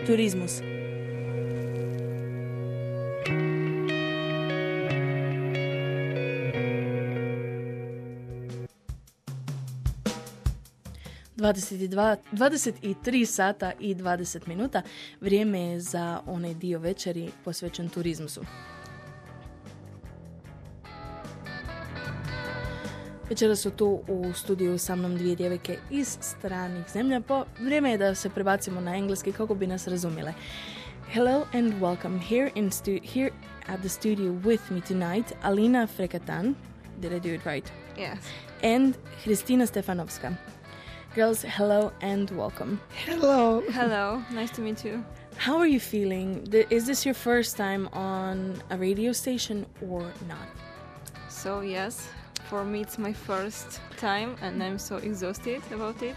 Turismus. ...22, 23 sata i 20 minuta. Vrijeme je za onaj dio večeri posvećen turizmusu. Večera su tu u studiju sa mnom dvije djevojke iz stranih zemlja. Vrijeme je da se prebacimo na engleski kako bi nas razumjele. Hello and welcome here at the studio with me tonight, Alina Frekatan. Did I do it right? Yes. And Hristina Stefanovska. Girls, hello and welcome. Hello. Hello. Nice to meet you. How are you feeling? Is this your first time on a radio station or not? So yes, for me it's my first time and I'm so exhausted about it.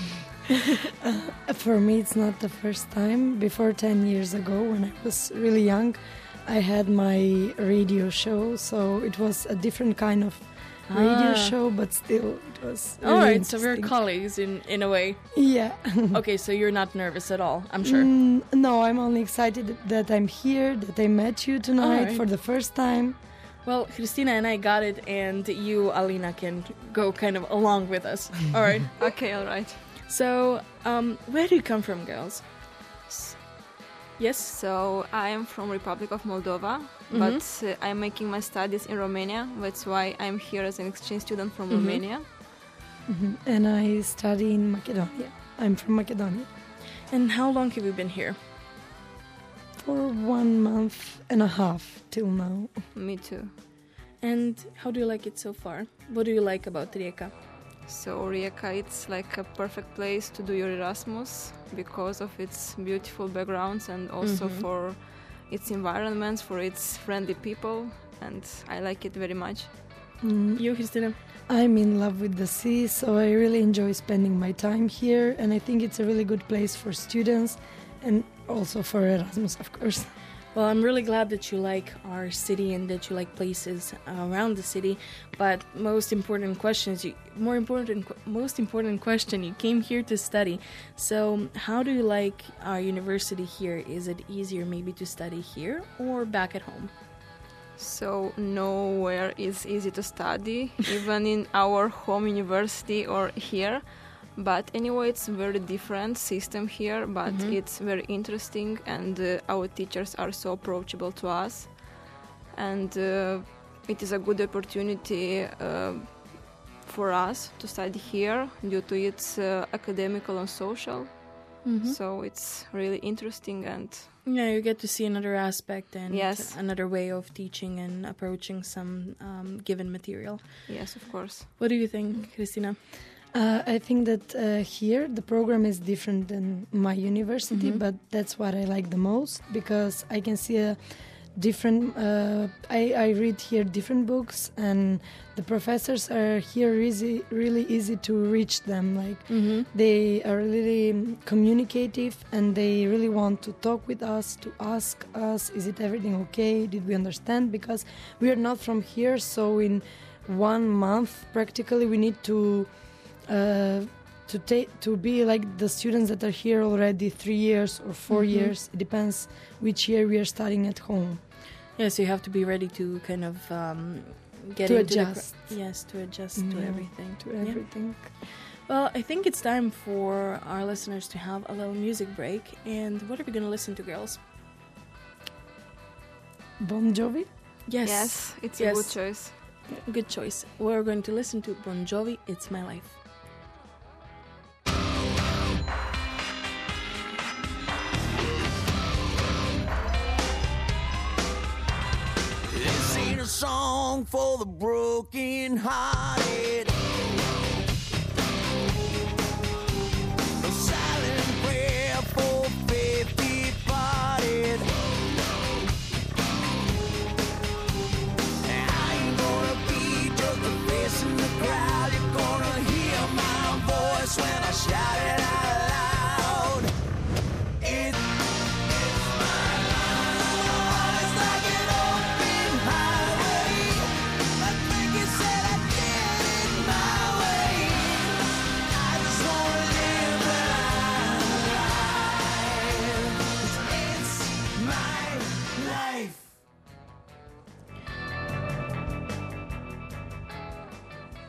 For me it's not the first time. Before 10 years ago, when I was really young, I had my radio show, so it was a different kind of radio show, but still it was really all right, so we're interesting. colleagues in a way. Yeah. Okay, so you're not nervous at all, I'm sure. No, I'm only excited that I'm here, that I met you tonight right. for the first time. Well, Christina and I got it, and you, Alina, can go kind of along with us. All right. Okay, all right. So, where do you come from, girls? Yes? So I am from Republic of Moldova, but I'm making my studies in Romania. That's why I'm here as an exchange student from Romania. And I study in Macedonia. I'm from Macedonia. And how long have you been here? For 1 month and a half till now. Me too. And how do you like it so far? What do you like about Rijeka? So Rijeka, it's like a perfect place to do your Erasmus because of its beautiful backgrounds and also for its environments, for its friendly people, and I like it very much. You, Christina? I'm in love with the sea, so I really enjoy spending my time here, and I think it's a really good place for students and also for Erasmus, of course. Well, I'm really glad that you like our city and that you like places around the city. But most important question, you came here to study. So how do you like our university here? Is it easier maybe to study here or back at home? So nowhere is easy to study, even in our home university or here. But anyway, it's a very different system here, but it's very interesting, and our teachers are so approachable to us. And it is a good opportunity for us to study here due to its academical and social. So it's really interesting, and yeah, you get to see another aspect and yes. another way of teaching and approaching some given material. Yes, of course. What do you think, Christina? I think that here the program is different than my university, but that's what I like the most because I can see a different... I read here different books, and the professors are here really easy to reach them. Like they are really communicative, and they really want to talk with us, to ask us, is it everything okay? Did we understand? Because we are not from here, so in 1 month practically we need to be like the students that are here already 3 years or 4 years. It depends which year we are studying at home. Yes, you have to be ready to kind of get to into adjust. to adjust to everything. To everything. Well, I think it's time for our listeners to have a little music break. And what are we going to listen to, girls? Bon Jovi? Yes, it's a good choice. Good choice. We're going to listen to Bon Jovi, It's My Life. This ain't a song for the broken hearted. A silent prayer for faith departed. I ain't gonna be just a face in the crowd. You're gonna hear my voice when I shout it out loud. It's my life. It's like an open highway. I think you said I did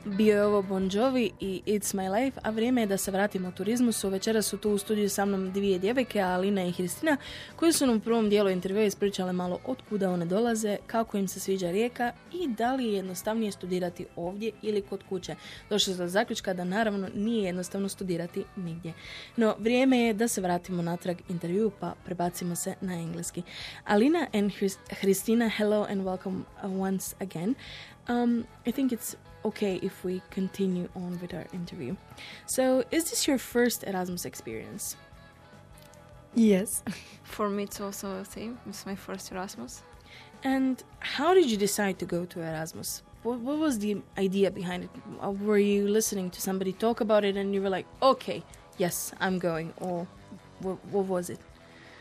Bio je ovo Bon Jovi i It's My Life, a vrijeme je da se vratimo u turizmu. Večera su tu u studiju sa mnom dvije djevojke, Alina i Hristina, koje su nam u prvom dijelu intervjua ispričale malo od kuda one dolaze, kako im se sviđa Rijeka i da li je jednostavnije studirati ovdje ili kod kuće. Došli su do zaključka da naravno nije jednostavno studirati nigdje. No, vrijeme je da se vratimo natrag intervju, pa prebacimo se na engleski. Alina and Hristina, hello and welcome once again. I think it's okay if we continue on with our interview. So, is this your first Erasmus experience? Yes. For me, it's also the same. It's my first Erasmus. And how did you decide to go to Erasmus? What was the idea behind it? Were you listening to somebody talk about it and you were like, okay, yes, I'm going? Or what was it?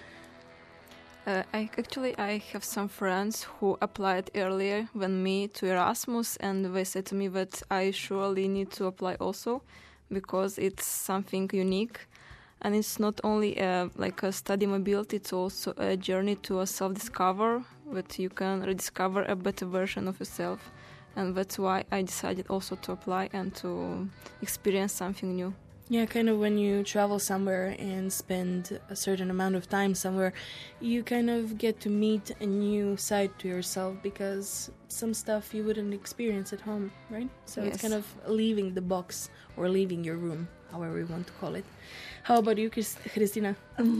I have some friends who applied earlier than me to Erasmus, and they said to me that I surely need to apply also because it's something unique, and it's not only like a study mobility, it's also a journey to a self-discover, that you can rediscover a better version of yourself, and that's why I decided also to apply and to experience something new. Yeah, kind of when you travel somewhere and spend a certain amount of time somewhere, you kind of get to meet a new side to yourself because some stuff you wouldn't experience at home, right? So Yes. it's kind of leaving the box or leaving your room, however you want to call it. How about you, Hristina?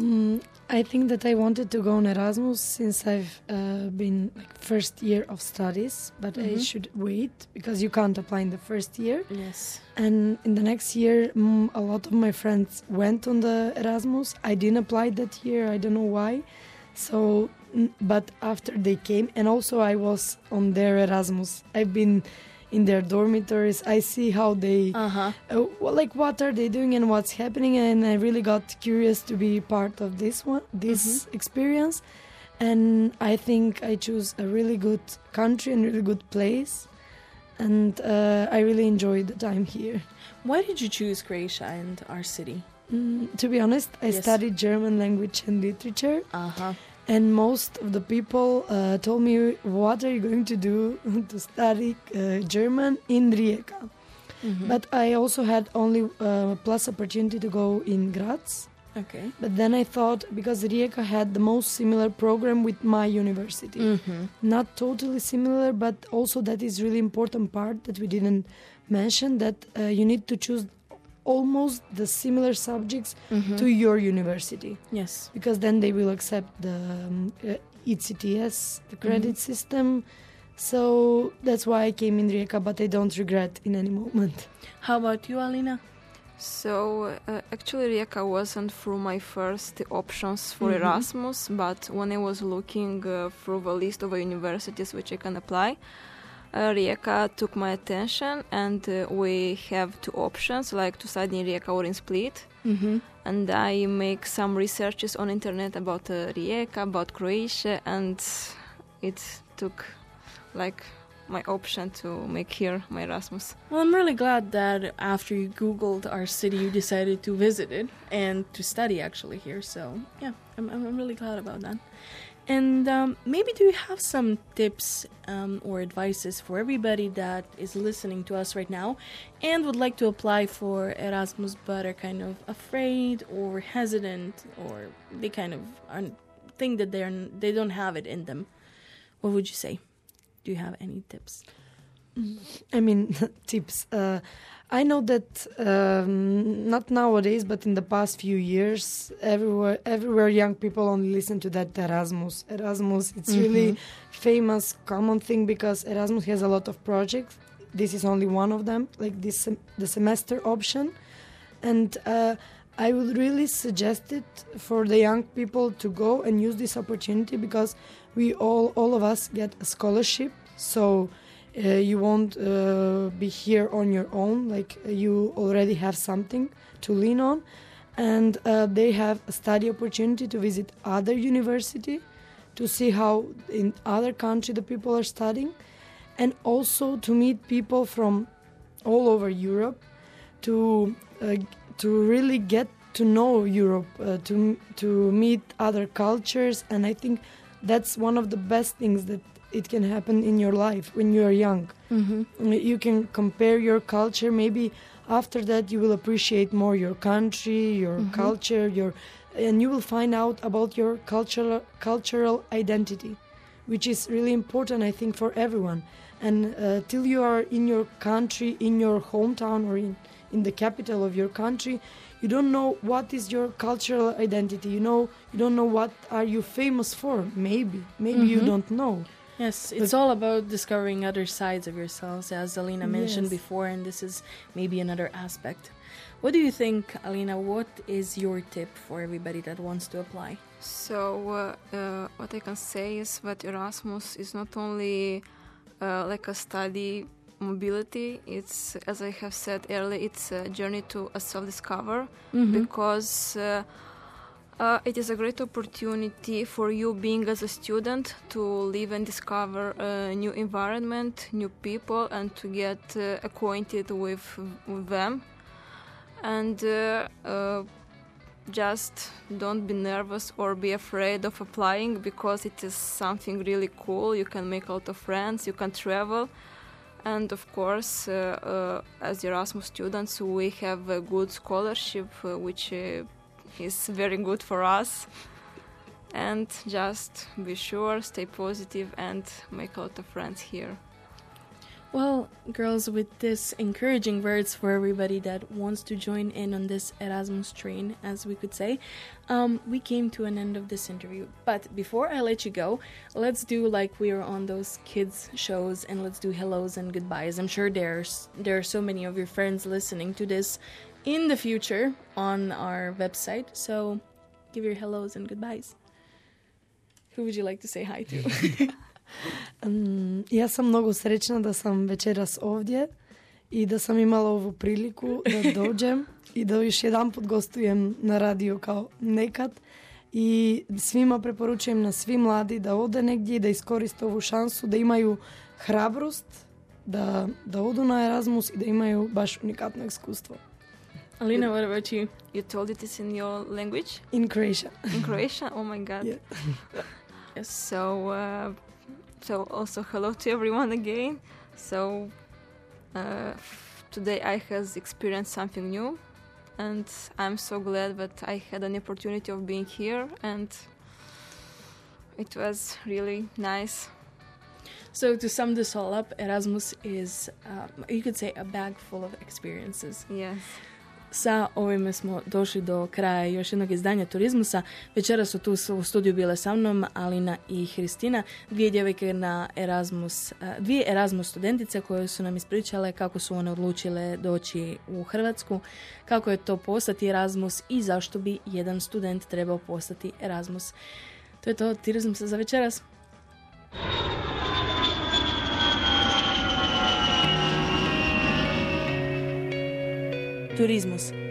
I think that I wanted to go on Erasmus since I've been like first year of studies, but I should wait because you can't apply in the first year. Yes. And in the next year, a lot of my friends went on the Erasmus. I didn't apply that year. I don't know why. So, but after they came, and also I was on their Erasmus. I've been in their dormitories. I see how they, like what are they doing and what's happening. And I really got curious to be part of this experience. And I think I choose a really good country and really good place. And I really enjoyed the time here. Why did you choose Croatia and our city? To be honest, I Yes. studied German language and literature. Uh-huh. And most of the people told me, what are you going to do to study German in Rijeka? But I also had only plus opportunity to go in Graz. Okay. But then I thought, because Rijeka had the most similar program with my university. Not totally similar, but also that is really important part that we didn't mention, that you need to choose almost the similar subjects to your university. Yes. Because then they will accept the ECTS, the credit system. So that's why I came in Rijeka, but I don't regret in any moment. How about you, Alina? So actually Rijeka wasn't through my first options for Erasmus, but when I was looking through the list of universities which I can apply, Rijeka took my attention, and we have two options, like to study in Rijeka or in Split. And I make some researches on internet about Rijeka, about Croatia, and it took like my option to make here my Erasmus. Well, I'm really glad that after you Googled our city, you decided to visit it and to study actually here. So, yeah, I'm really glad about that. And maybe do you have some tips or advices for everybody that is listening to us right now and would like to apply for Erasmus but are kind of afraid or hesitant, or they kind of think that they don't have it in them? What would you say? Do you have any tips? I mean, tips. I know that not nowadays, but in the past few years, everywhere young people only listen to that Erasmus. Erasmus, it's really famous, common thing, because Erasmus has a lot of projects. This is only one of them, like this the semester option. And I would really suggest it for the young people to go and use this opportunity, because we all of us get a scholarship. So you won't be here on your own, like you already have something to lean on. And they have a study opportunity to visit other university, to see how in other country the people are studying, and also to meet people from all over Europe, to really get to know Europe, to meet other cultures. And I think that's one of the best things that it can happen in your life when you are young. You can compare your culture. Maybe after that you will appreciate more your country, your culture, and you will find out about your cultural identity, which is really important, I think, for everyone. And till you are in your country, in your hometown, or in the capital of your country, you don't know what is your cultural identity. You don't know what are you famous for. Maybe you don't know. Yes, it's all about discovering other sides of yourselves, as Alina mentioned before, and this is maybe another aspect. What do you think, Alina? What is your tip for everybody that wants to apply? So what I can say is that Erasmus is not only like a study mobility. It's, as I have said earlier, it's a journey to a self-discover, because it is a great opportunity for you being as a student to live and discover a new environment, new people, and to get acquainted with them. And just don't be nervous or be afraid of applying, because it is something really cool. You can make a lot of friends, you can travel. And of course, as Erasmus students, we have a good scholarship, which is very good for us. And just be sure, stay positive, and make a lot of friends here. Well, girls, with this encouraging words for everybody that wants to join in on this Erasmus train, as we could say, we came to an end of this interview. But before I let you go, let's do like we are on those kids shows, and let's do hellos and goodbyes. I'm sure there are so many of your friends listening to this in the future on our website. So give your hellos and goodbyes. Who would you like to say hi to? Ja sam mnogo srećna da sam večeras ovdje i da sam imala ovu priliku da dođem i da još jedan put gostujem na radio kao nekad, i svima preporučujem, na svi mladi, da ode negdje i da iskoriste ovu šansu, da imaju hrabrost da odu na Erasmus i da imaju baš unikatno iskustvo. Alina, what about you? You told it is in your language? In Croatia. In Croatia? Oh my God. Yeah. Yes. So also hello to everyone again. So today I has experienced something new, and I'm so glad that I had an opportunity of being here, and it was really nice. So to sum this all up, Erasmus is, you could say, a bag full of experiences. Yes. Sa ovime smo došli do kraja još jednog izdanja Turizmusa. Večeras su tu u studiju bile sa mnom Alina i Hristina, dvije Erasmus studentice koje su nam ispričale kako su one odlučile doći u Hrvatsku, kako je to postati Erasmus i zašto bi jedan student trebao postati Erasmus. To je to, Turizmusa za večeras. Turizmus.